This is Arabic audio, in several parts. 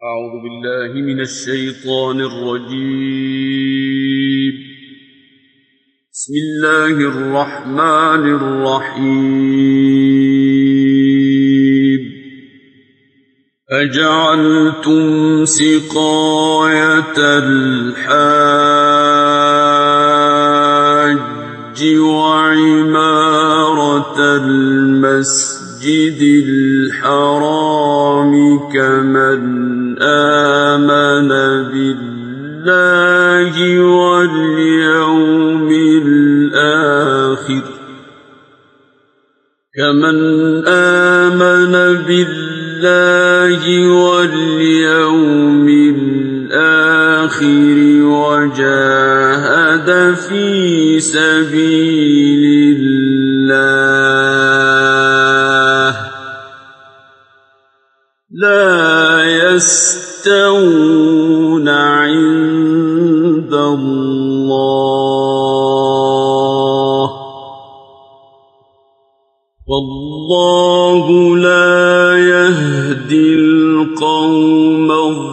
أعوذ بالله من الشيطان الرجيم. بسم الله الرحمن الرحيم. أجعلتم سقاية الحاج وعمارة المسجد الحرام كمن آمن بالله واليوم الآخر وجاهد في سبيل الله لا يستوون عند الله والله لا يهدي القوم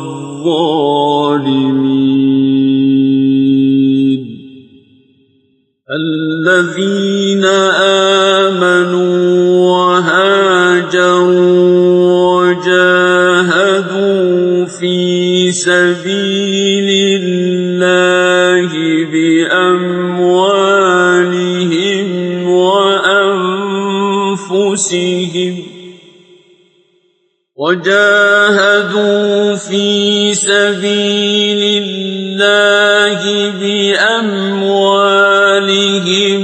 الظالمين. الذين آمنوا وهاجروا وجاهدوا في سبيل الله بأموالهم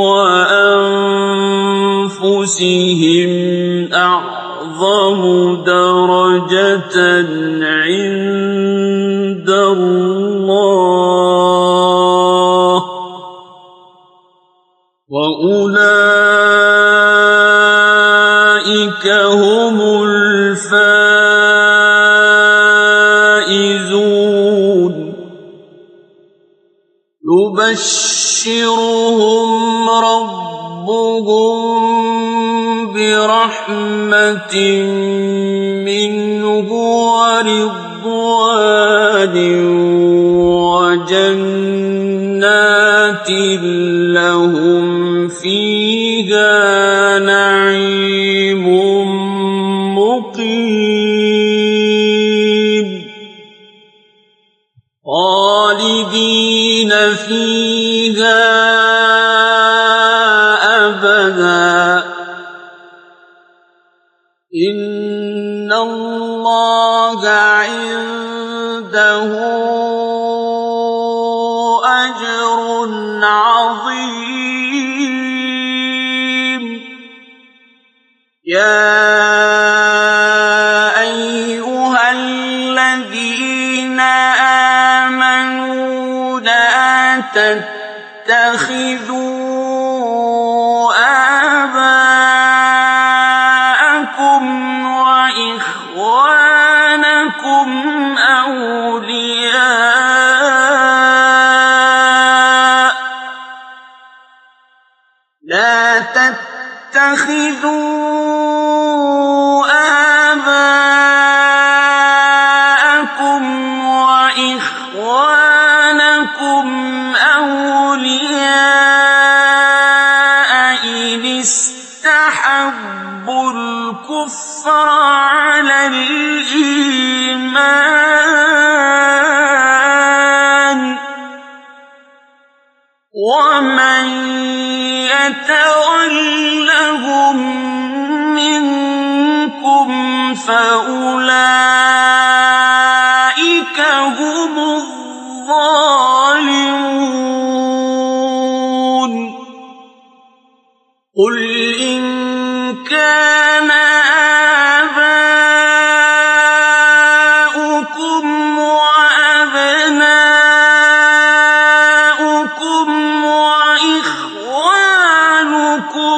وأنفسهم أعظم درجة عند الله وأولئك هم الفائزون. يبشرهم ربهم برحمة منه ورضوان وجنات لهم فيها نعيم مقيم خالدين فيها أبدا. إن الله عنده أجر عظيم. يا أيها الذين آمنوا لا تتخذوا آباءكم وإخوانكم أولياء لا تتخذوا آباءكم وإخوانكم أولياء إن استحبوا الكفر على الإيمان ومن يتولهم منكم فأولئك هم الظالمون. قل إن كان آباؤكم وأبناؤكم وإخوانكم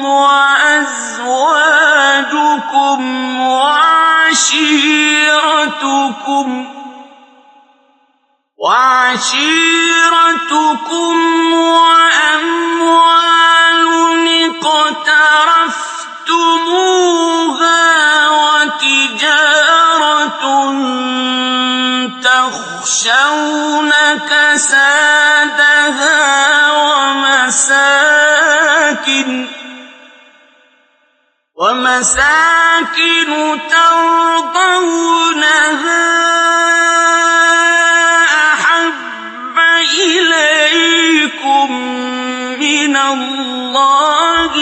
وأزواجكم وعشيرتكم وأموال اقترفتموها وتجارة تخشون كسادها ومساكن ترضونها أحب إليكم من الله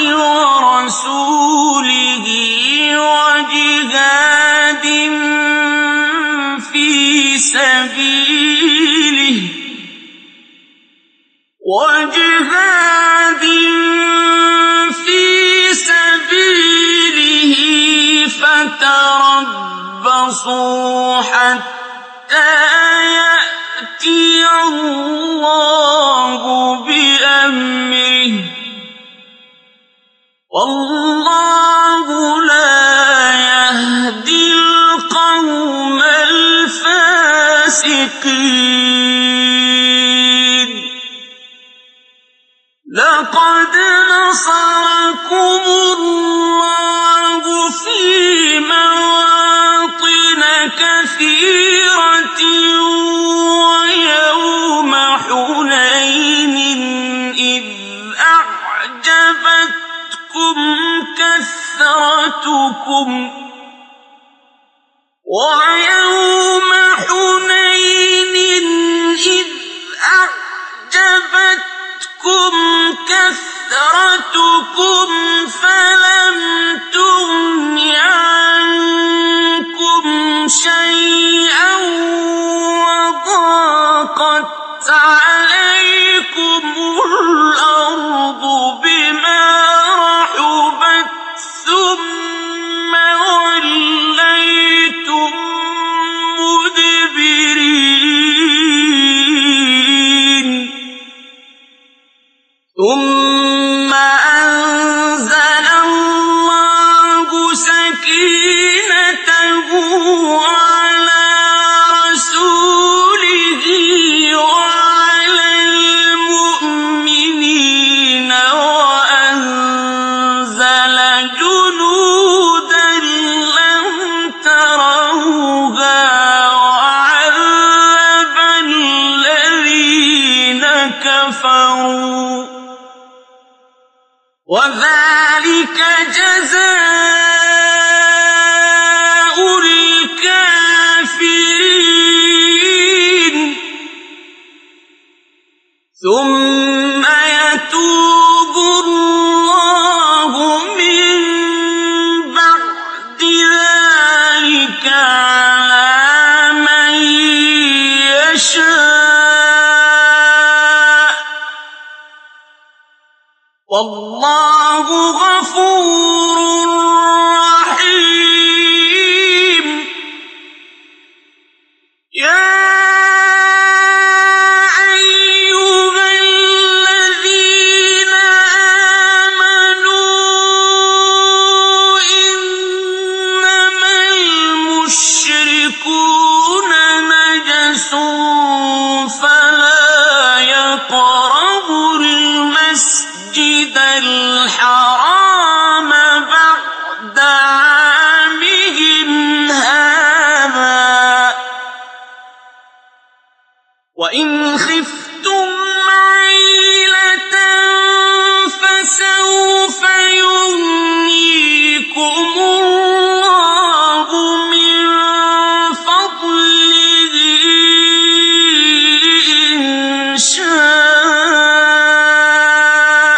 ورسوله وجهاد في سبيله فتربصوا حتى يأتي الله بأمره والله لا يهدي القوم الفاسقين. لقد نصركم الله في مواطن كثيرة ويوم حنين إذ أعجبتكم كثرتكم فلم تغن عنكم شيئا وضاقت عليكم الأرض بما رحبت ثم وليتم مدبرين. ثم أنزل الله سكينته على رسوله وعلى المؤمنين وأنزل جنودا لم تروها وعذب الذين كفروا وذلك جزاء الكافرين. ثم يتوب الله من بعد ذلك على من يشاء والله غفور رحيم. يا أيها الذين آمنوا إنما المشركون نجس فلا يقربوا المسجد الحرام بعد عامهم هذا وإن خفتم عيلة فسوف يغنيكم الله من فضله إن شاء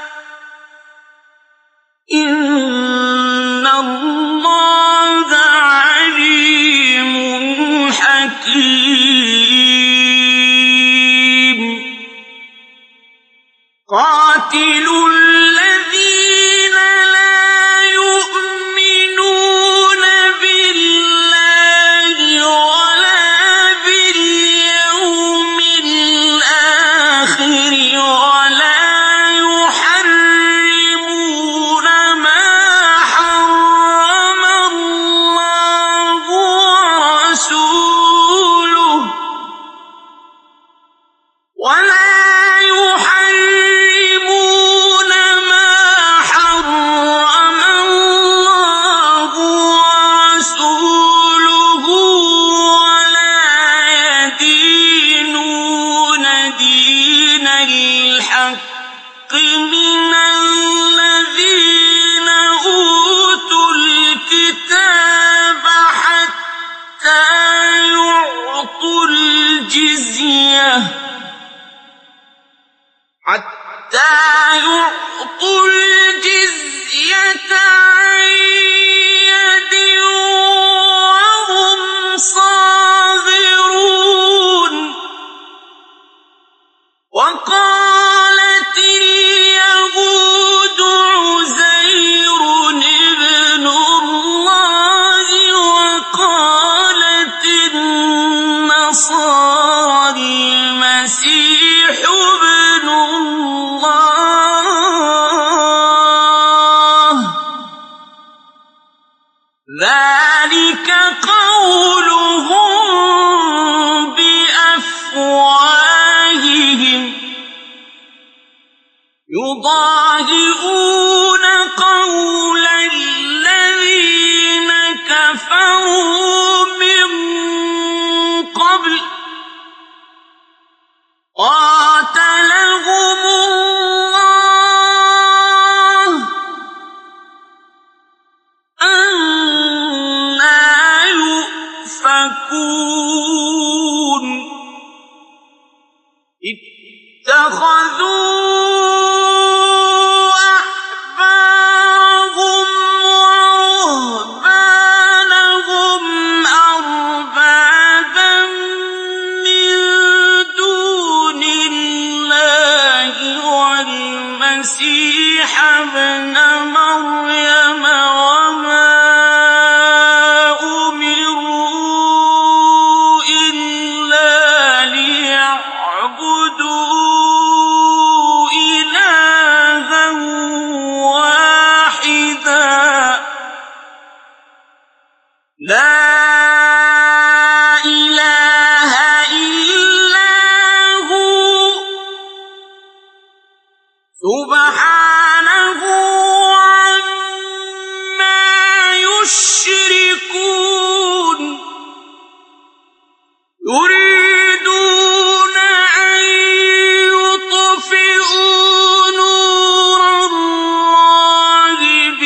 إن الله عليم حكيم. قاتلوا الذين لا يؤمنون الجزية حتى يعطوا الجزية عن يد وهم صاغرون وقالت اليهود عزير ابن الله وقالت النصارى المسيح ابن الله ذلك قولهم بأفواههم يضاهئون قول الذين كفروا من قبل قاتلهم الله أنى يؤفكون اتخذوا المسيح ابن مريم وما أمروا إلا ليعبدوا إلها واحدا لا إله إلا هو سبحانه عما يشركون يريدون أن يطفئوا نور الله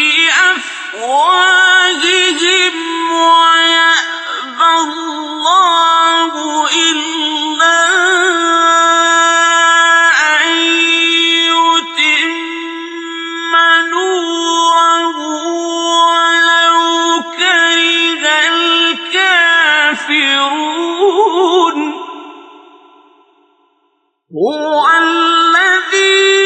بأفواههم ويأبى الله إلا هو الذي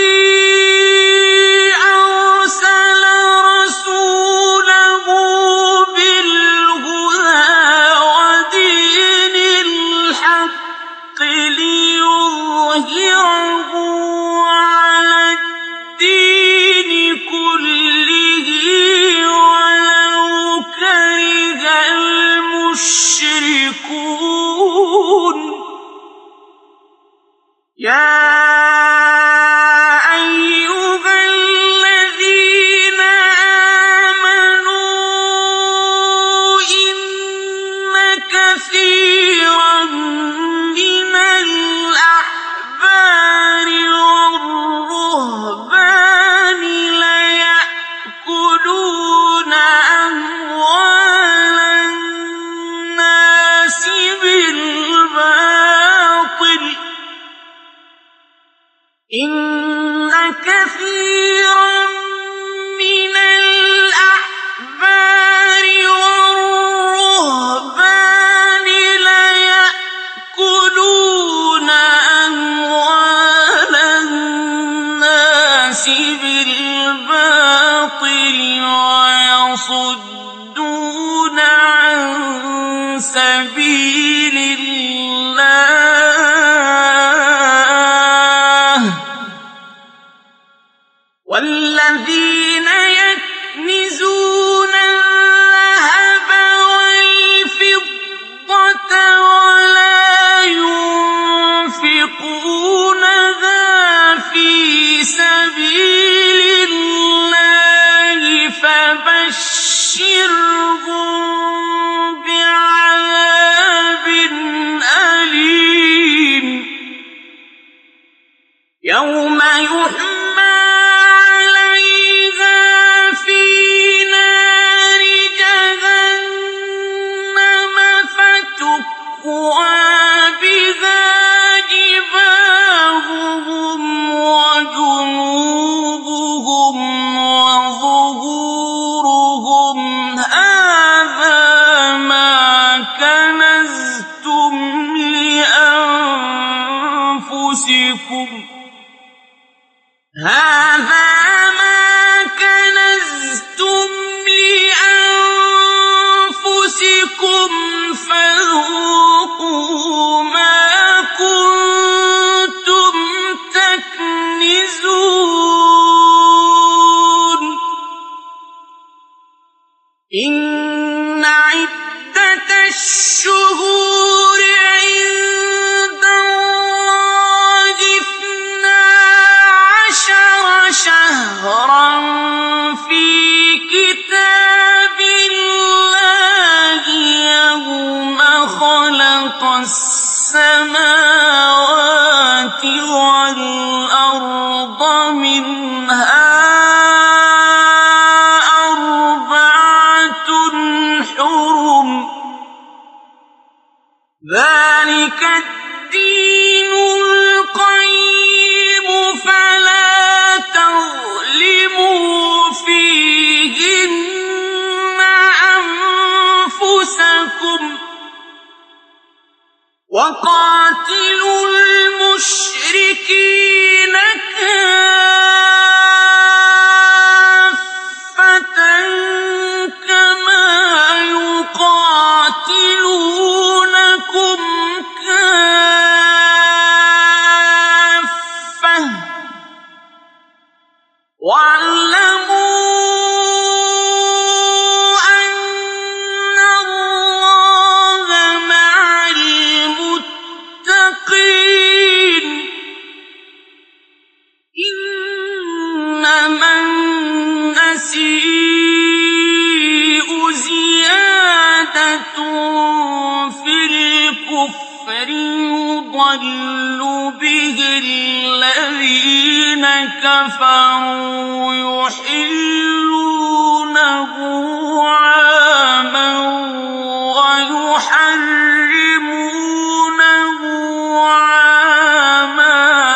أرسل رسوله بالهدى ودين الحق ليظهره على الدين كله ولو كره المشركون يا أيها الذين آمنوا إن كثيرا من الأحبار والرهبان ليأكلون أموال الناس بالباطل إن كثيرا من الأحبار والرهبان ليأكلون أموال الناس بالباطل ويصدون عن سبيل الله والذين يكنزون الذهب والفضة ولا ينفقونها في سبيل الله فبشرهم بعذاب أليم يوم يحمى وَبِذَا أنفسكم هذا ما كنزتم لأنفسكم فذوقوا ما كنتم تكنزون إن عدة الشهور عند الله 12 شهرا في كتاب الله يوم خلق السماوات والأرض منها ذلك الدين القيم فلا تظلموا فيهن أنفسكم وقاتلوا المشركين كافة كما يقاتلونكم كافة واعلموا أن الله مع المتقين إنما النسيء زيادة في الكفر يضل به الذين كفروا يحلونه عاما ويحرمونه عاما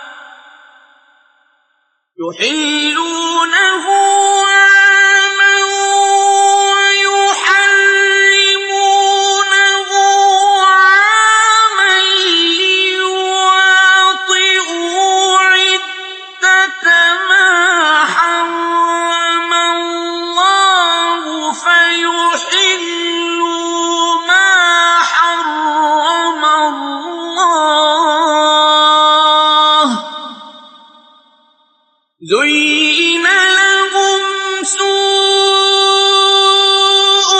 ليواطئوا عدة ما حرم الله فيحلوا ما حرم الله زين لهم سوء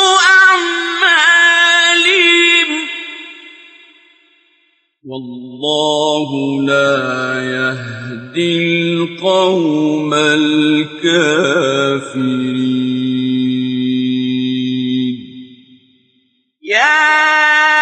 أعمالهم والله لا يهدي القوم الكافرين يا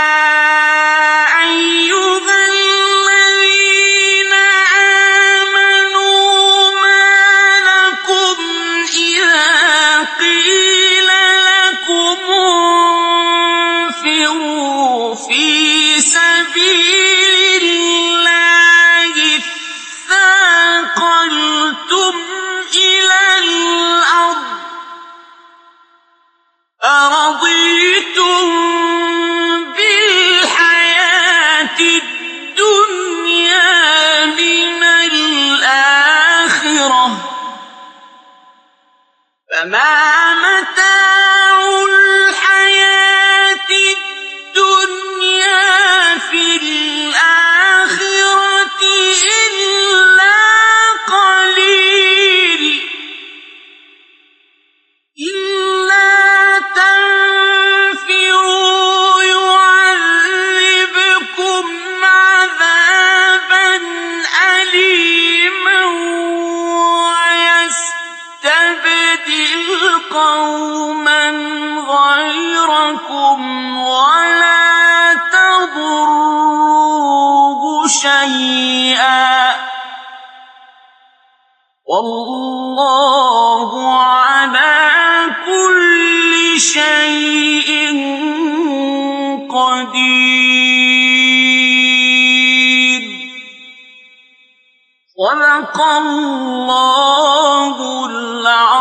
أرضيتم بالحياة الدنيا من الآخرة فما متاع الحياة الدنيا في الآخرة إلا قليل تنفروا يعذبكم عذابا أليما ويستبدل قوما غيركم ولا تضروه شيئا والله على كل شيء قدير صدق الله العظيم